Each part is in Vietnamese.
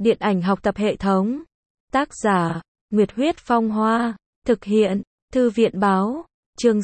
Điện ảnh học tập hệ thống. Tác giả, Nguyệt Huyết Phong Hoa. Thực hiện, Thư viện Báo. Chương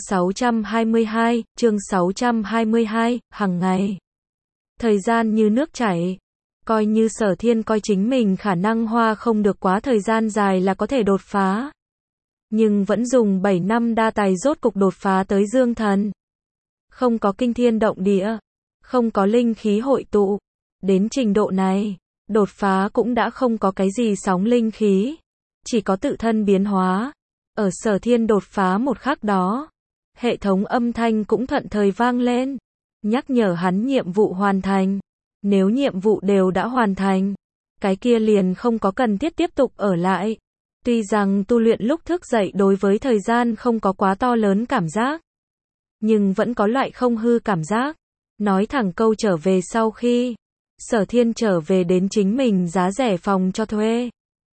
622, hàng ngày. Thời gian như nước chảy. Coi như Sở Thiên coi chính mình khả năng hoa không được quá thời gian dài là có thể đột phá. Nhưng vẫn dùng 7 năm đa tài rốt cục đột phá tới dương thần. Không có kinh thiên động địa, không có linh khí hội tụ. Đến trình độ này, đột phá cũng đã không có cái gì sóng linh khí, chỉ có tự thân biến hóa. Ở Sở Thiên đột phá một khắc đó, hệ thống âm thanh cũng thuận thời vang lên, nhắc nhở hắn nhiệm vụ hoàn thành. Nếu nhiệm vụ đều đã hoàn thành, cái kia liền không có cần thiết tiếp tục ở lại. Tuy rằng tu luyện lúc thức dậy đối với thời gian không có quá to lớn cảm giác, nhưng vẫn có loại không hư cảm giác. Nói thẳng câu trở về sau khi Sở Thiên trở về đến chính mình giá rẻ phòng cho thuê.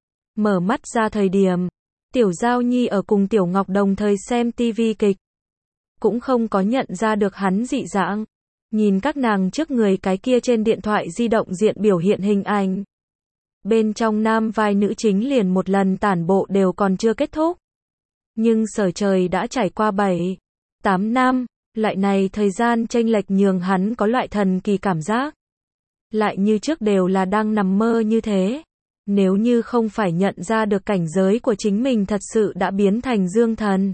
Mở mắt ra thời điểm, Tiểu Giao Nhi ở cùng Tiểu Ngọc đồng thời xem tivi kịch. Cũng không có nhận ra được hắn dị dạng. Nhìn các nàng trước người cái kia trên điện thoại di động diện biểu hiện hình ảnh. Bên trong nam vai nữ chính liền một lần tản bộ đều còn chưa kết thúc. Nhưng Sở Trời đã trải qua 7, 8 năm, lại này thời gian chênh lệch nhường hắn có loại thần kỳ cảm giác. Lại như trước đều là đang nằm mơ như thế. Nếu như không phải nhận ra được cảnh giới của chính mình thật sự đã biến thành dương thần,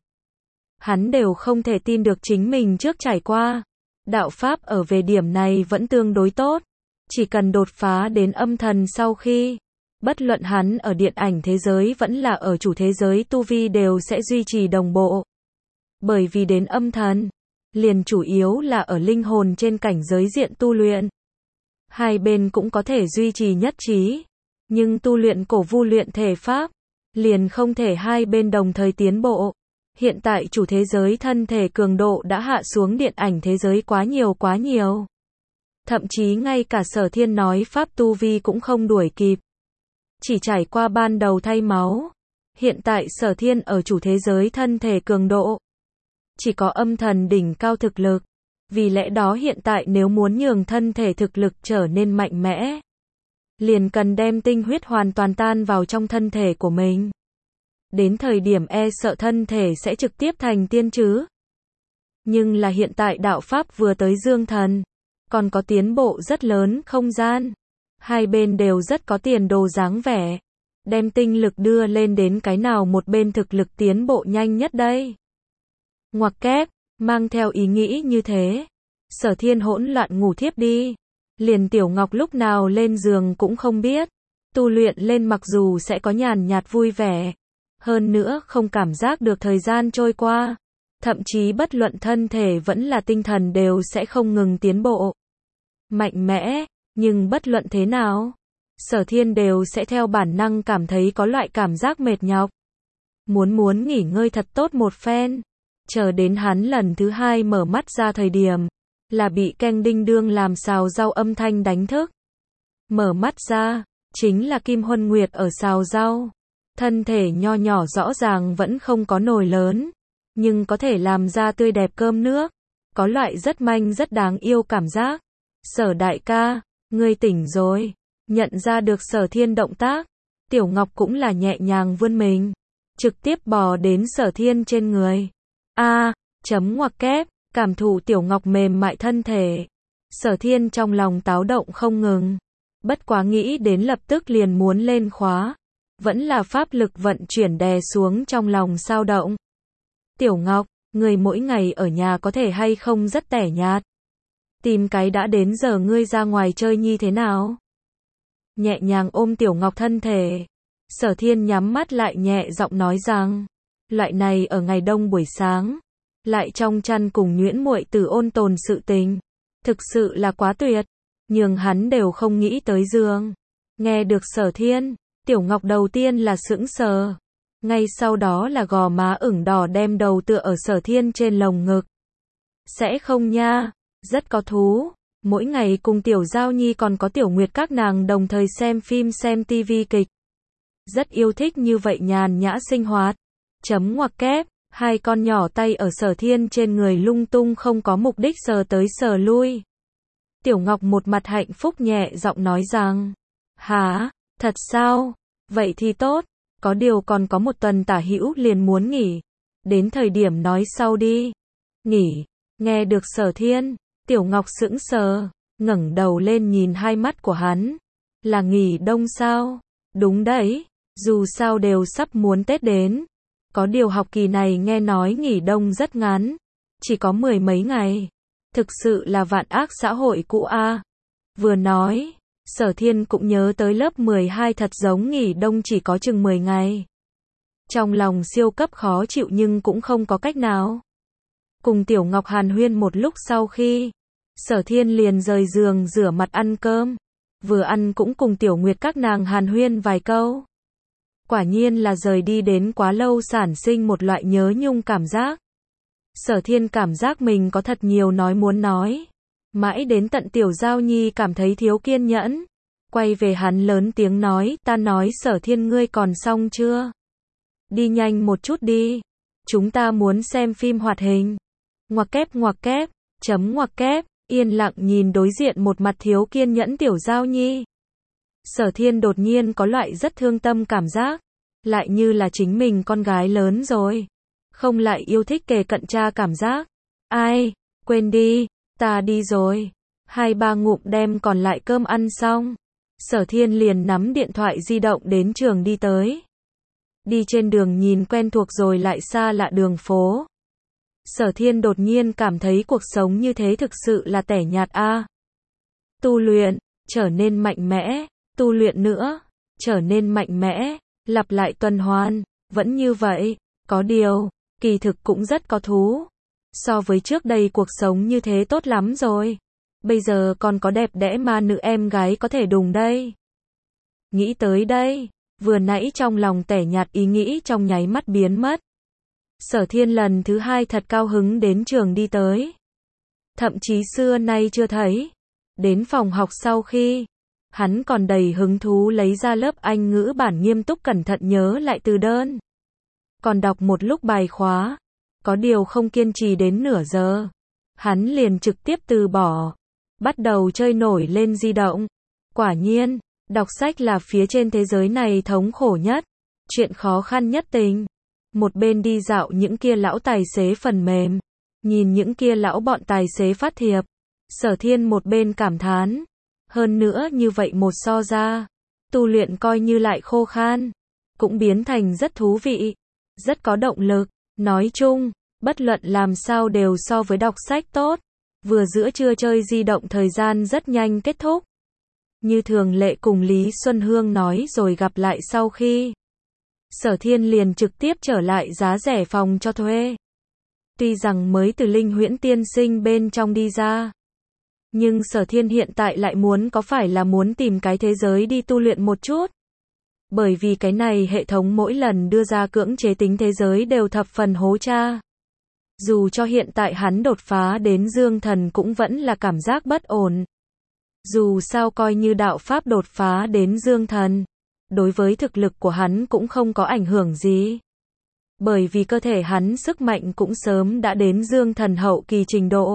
hắn đều không thể tin được chính mình trước trải qua. Đạo pháp ở về điểm này vẫn tương đối tốt. Chỉ cần đột phá đến âm thần sau khi, bất luận hắn ở điện ảnh thế giới vẫn là ở chủ thế giới tu vi đều sẽ duy trì đồng bộ. Bởi vì đến âm thần, liền chủ yếu là ở linh hồn trên cảnh giới diện tu luyện. Hai bên cũng có thể duy trì nhất trí. Nhưng tu luyện cổ vu luyện thể pháp, liền không thể hai bên đồng thời tiến bộ. Hiện tại chủ thế giới thân thể cường độ đã hạ xuống điện ảnh thế giới quá nhiều. Thậm chí ngay cả Sở Thiên nói pháp tu vi cũng không đuổi kịp. Chỉ trải qua ban đầu thay máu. Hiện tại Sở Thiên ở chủ thế giới thân thể cường độ, chỉ có âm thần đỉnh cao thực lực. Vì lẽ đó hiện tại nếu muốn nhường thân thể thực lực trở nên mạnh mẽ, liền cần đem tinh huyết hoàn toàn tan vào trong thân thể của mình. Đến thời điểm e sợ thân thể sẽ trực tiếp thành tiên chứ. Nhưng là hiện tại đạo pháp vừa tới dương thần, còn có tiến bộ rất lớn không gian. Hai bên đều rất có tiền đồ dáng vẻ. Đem tinh lực đưa lên đến cái nào một bên thực lực tiến bộ nhanh nhất đây. Ngoặc kép, mang theo ý nghĩ như thế. Sở Thiên hỗn loạn ngủ thiếp đi. Liền Tiểu Ngọc lúc nào lên giường cũng không biết. Tu luyện lên mặc dù sẽ có nhàn nhạt vui vẻ, hơn nữa không cảm giác được thời gian trôi qua. Thậm chí bất luận thân thể vẫn là tinh thần đều sẽ không ngừng tiến bộ. Mạnh mẽ, nhưng bất luận thế nào, Sở Thiên đều sẽ theo bản năng cảm thấy có loại cảm giác mệt nhọc. Muốn nghỉ ngơi thật tốt một phen. Chờ đến hắn lần thứ hai mở mắt ra thời điểm, là bị keng đinh đương làm xào rau âm thanh đánh thức. Mở mắt ra, chính là Kim Huân Nguyệt ở xào rau. Thân thể nho nhỏ rõ ràng vẫn không có nồi lớn, nhưng có thể làm ra tươi đẹp cơm nước. Có loại rất manh rất đáng yêu cảm giác. Sở đại ca, ngươi tỉnh rồi. Nhận ra được Sở Thiên động tác, Tiểu Ngọc cũng là nhẹ nhàng vươn mình, trực tiếp bò đến Sở Thiên trên người. Ngoặc kép, cảm thụ Tiểu Ngọc mềm mại thân thể. Sở Thiên trong lòng táo động không ngừng. Bất quá nghĩ đến lập tức liền muốn lên khóa. Vẫn là pháp lực vận chuyển đè xuống trong lòng sao động. Tiểu Ngọc, người mỗi ngày ở nhà có thể hay không rất tẻ nhạt. Tìm cái đã đến giờ ngươi ra ngoài chơi như thế nào? Nhẹ nhàng ôm Tiểu Ngọc thân thể. Sở Thiên nhắm mắt lại nhẹ giọng nói rằng, loại này ở ngày đông buổi sáng, lại trong chăn cùng Nhuyễn muội tử ôn tồn sự tình, thực sự là quá tuyệt, nhường hắn đều không nghĩ tới giường. Nghe được Sở Thiên, Tiểu Ngọc đầu tiên là sững sờ, ngay sau đó là gò má ửng đỏ đem đầu tựa ở Sở Thiên trên lồng ngực. Sẽ không nha, rất có thú. Mỗi ngày cùng Tiểu Giao Nhi còn có Tiểu Nguyệt các nàng đồng thời xem phim xem tivi kịch. Rất yêu thích như vậy nhàn nhã sinh hoạt. Ngoặc kép, hai con nhỏ tay ở Sở Thiên trên người lung tung không có mục đích sờ tới sờ lui. Tiểu Ngọc một mặt hạnh phúc nhẹ giọng nói rằng, hả, Thật sao? Vậy thì tốt, có điều còn có một tuần tả hữu liền muốn nghỉ. Đến thời điểm nói sau đi. Nghỉ, nghe được Sở Thiên, Tiểu Ngọc sững sờ, ngẩng đầu lên nhìn hai mắt của hắn. Là nghỉ đông sao? Đúng đấy, dù sao đều sắp muốn Tết đến. Có điều học kỳ này nghe nói nghỉ đông rất ngắn, chỉ có 10 mấy ngày. Thực sự là vạn ác xã hội cũ a. Vừa nói, Sở Thiên cũng nhớ tới lớp 12 thật giống nghỉ đông chỉ có chừng 10 ngày. Trong lòng siêu cấp khó chịu nhưng cũng không có cách nào. Cùng Tiểu Ngọc hàn huyên một lúc sau khi, Sở Thiên liền rời giường rửa mặt ăn cơm. Vừa ăn cũng cùng Tiểu Nguyệt các nàng hàn huyên vài câu. Quả nhiên là rời đi đến quá lâu sản sinh một loại nhớ nhung cảm giác. Sở Thiên cảm giác mình có thật nhiều nói muốn nói. Mãi đến tận Tiểu Giao Nhi cảm thấy thiếu kiên nhẫn. Quay về hắn lớn tiếng nói, ta nói Sở Thiên ngươi còn xong chưa? Đi nhanh một chút đi. Chúng ta muốn xem phim hoạt hình. Ngoặc kép, chấm ngoặc kép, yên lặng nhìn đối diện một mặt thiếu kiên nhẫn Tiểu Giao Nhi. Sở Thiên đột nhiên có loại rất thương tâm cảm giác. Lại như là chính mình con gái lớn rồi. Không lại yêu thích kề cận cha cảm giác. Ai, quên đi, ta đi rồi. 2-3 ngụm đem còn lại cơm ăn xong. Sở Thiên liền nắm điện thoại di động đến trường đi tới. Đi trên đường nhìn quen thuộc rồi lại xa lạ đường phố. Sở Thiên đột nhiên cảm thấy cuộc sống như thế thực sự là tẻ nhạt a. Tu luyện, trở nên mạnh mẽ, tu luyện nữa, trở nên mạnh mẽ, lặp lại tuần hoàn, vẫn như vậy, có điều, kỳ thực cũng rất có thú. So với trước đây cuộc sống như thế tốt lắm rồi. Bây giờ còn có đẹp đẽ ma nữ em gái có thể đùng đây. Nghĩ tới đây, vừa nãy trong lòng tẻ nhạt ý nghĩ trong nháy mắt biến mất. Sở Thiên lần thứ 2 thật cao hứng đến trường đi tới. Thậm chí xưa nay chưa thấy. Đến phòng học sau khi, hắn còn đầy hứng thú lấy ra lớp Anh ngữ bản nghiêm túc cẩn thận nhớ lại từ đơn. Còn đọc một lúc bài khóa, có điều không kiên trì đến nửa giờ. Hắn liền trực tiếp từ bỏ, bắt đầu chơi nổi lên di động. Quả nhiên, đọc sách là phía trên thế giới này thống khổ nhất, chuyện khó khăn nhất tình. Một bên đi dạo những kia lão tài xế phần mềm, nhìn những kia lão bọn tài xế phát thiệp, Sở Thiên một bên cảm thán. Hơn nữa như vậy một so ra, tu luyện coi như lại khô khan, cũng biến thành rất thú vị, rất có động lực. Nói chung, bất luận làm sao đều so với đọc sách tốt. Vừa giữa trưa chơi di động thời gian rất nhanh kết thúc. Như thường lệ cùng Lý Xuân Hương nói rồi gặp lại sau khi, Sở Thiên liền trực tiếp trở lại giá rẻ phòng cho thuê. Tuy rằng mới từ Linh Huyễn tiên sinh bên trong đi ra, nhưng Sở Thiên hiện tại lại có phải là muốn tìm cái thế giới đi tu luyện một chút. Bởi vì cái này hệ thống mỗi lần đưa ra cưỡng chế tính thế giới đều thập phần hố cha. Dù cho hiện tại hắn đột phá đến Dương Thần cũng vẫn là cảm giác bất ổn. Dù sao coi như đạo pháp đột phá đến Dương Thần, đối với thực lực của hắn cũng không có ảnh hưởng gì. Bởi vì cơ thể hắn sức mạnh cũng sớm đã đến Dương Thần hậu kỳ trình độ.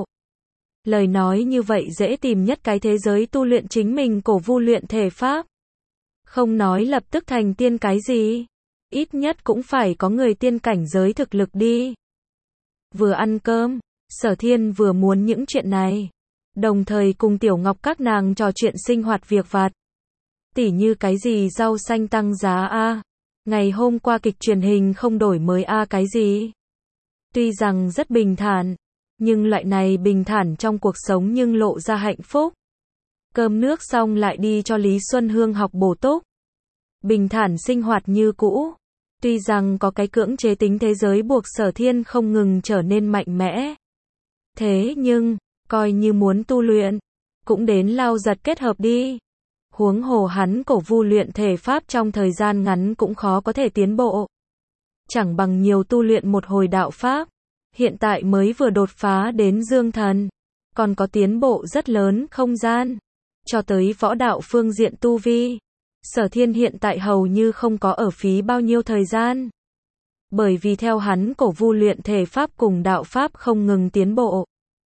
Lời nói như vậy dễ tìm nhất cái thế giới tu luyện chính mình cổ vu luyện thể pháp. Không nói lập tức thành tiên cái gì, ít nhất cũng phải có người tiên cảnh giới thực lực đi. Vừa ăn cơm, Sở Thiên vừa muốn những chuyện này, đồng thời cùng Tiểu Ngọc các nàng trò chuyện sinh hoạt việc vặt. Tỉ như cái gì rau xanh tăng giá a, ngày hôm qua kịch truyền hình không đổi mới a cái gì. Tuy rằng rất bình thản, nhưng loại này bình thản trong cuộc sống nhưng lộ ra hạnh phúc. Cơm nước xong lại đi cho Lý Xuân Hương học bổ túc. Bình thản sinh hoạt như cũ. Tuy rằng có cái cưỡng chế tính thế giới buộc Sở Thiên không ngừng trở nên mạnh mẽ. Thế nhưng, coi như muốn tu luyện, cũng đến lao giật kết hợp đi. Huống hồ hắn cổ vu luyện thể pháp trong thời gian ngắn cũng khó có thể tiến bộ. Chẳng bằng nhiều tu luyện một hồi đạo pháp. Hiện tại mới vừa đột phá đến Dương Thần, còn có tiến bộ rất lớn không gian. Cho tới võ đạo phương diện tu vi, Sở Thiên hiện tại hầu như không có ở phí bao nhiêu thời gian. Bởi vì theo hắn cổ vu luyện thể pháp cùng đạo pháp không ngừng tiến bộ.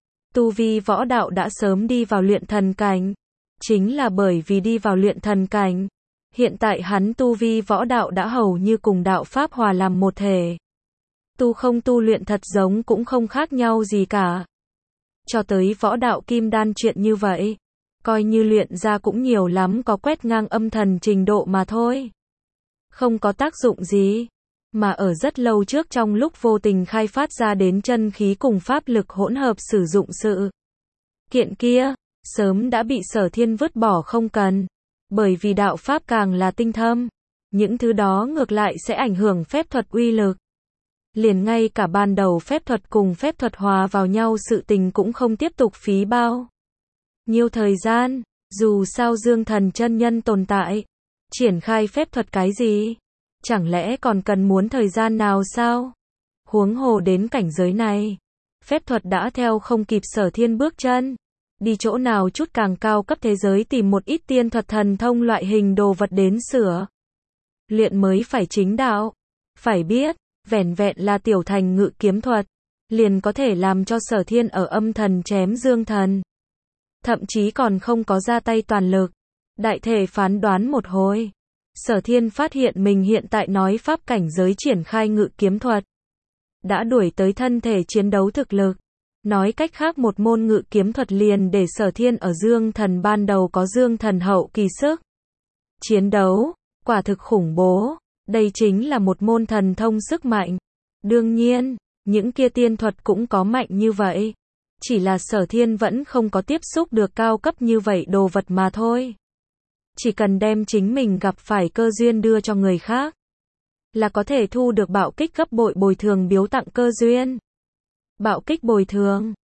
Tu vi võ đạo đã sớm đi vào luyện thần cảnh. Chính là bởi vì đi vào luyện thần cảnh, Hiện tại hắn tu vi võ đạo đã hầu như cùng đạo pháp hòa làm một thể. Tu không tu luyện thật giống cũng không khác nhau gì cả. Cho tới võ đạo kim đan chuyện như vậy, coi như luyện ra cũng nhiều lắm có quét ngang âm thần trình độ mà thôi. Không có tác dụng gì. Mà ở rất lâu trước trong lúc vô tình khai phát ra đến chân khí cùng pháp lực hỗn hợp sử dụng sự kiện kia, sớm đã bị Sở Thiên vứt bỏ không cần. Bởi vì đạo pháp càng là tinh thâm, những thứ đó ngược lại sẽ ảnh hưởng phép thuật uy lực. Liền ngay cả ban đầu phép thuật cùng phép thuật hòa vào nhau sự tình cũng không tiếp tục phí bao nhiêu thời gian, dù sao Dương Thần chân nhân tồn tại, triển khai phép thuật cái gì? Chẳng lẽ còn cần muốn thời gian nào sao? Huống hồ đến cảnh giới này, phép thuật đã theo không kịp Sở Thiên bước chân. Đi chỗ nào chút càng cao cấp thế giới tìm một ít tiên thuật thần thông loại hình đồ vật đến sửa luyện mới phải chính đạo. Phải biết, vẻn vẹn là tiểu thành ngự kiếm thuật, liền có thể làm cho Sở Thiên ở âm thần chém Dương Thần. Thậm chí còn không có ra tay toàn lực. Đại thể phán đoán một hồi, Sở Thiên phát hiện mình hiện tại nói pháp cảnh giới triển khai ngự kiếm thuật, đã đuổi tới thân thể chiến đấu thực lực. Nói cách khác một môn ngự kiếm thuật liền để Sở Thiên ở Dương Thần ban đầu có Dương Thần hậu kỳ sức chiến đấu, quả thực khủng bố. Đây chính là một môn thần thông sức mạnh. Đương nhiên, những kia tiên thuật cũng có mạnh như vậy. Chỉ là Sở Thiên vẫn không có tiếp xúc được cao cấp như vậy đồ vật mà thôi. Chỉ cần đem chính mình gặp phải cơ duyên đưa cho người khác, là có thể thu được bạo kích gấp bội bồi thường biếu tặng cơ duyên. Bạo kích bồi thường,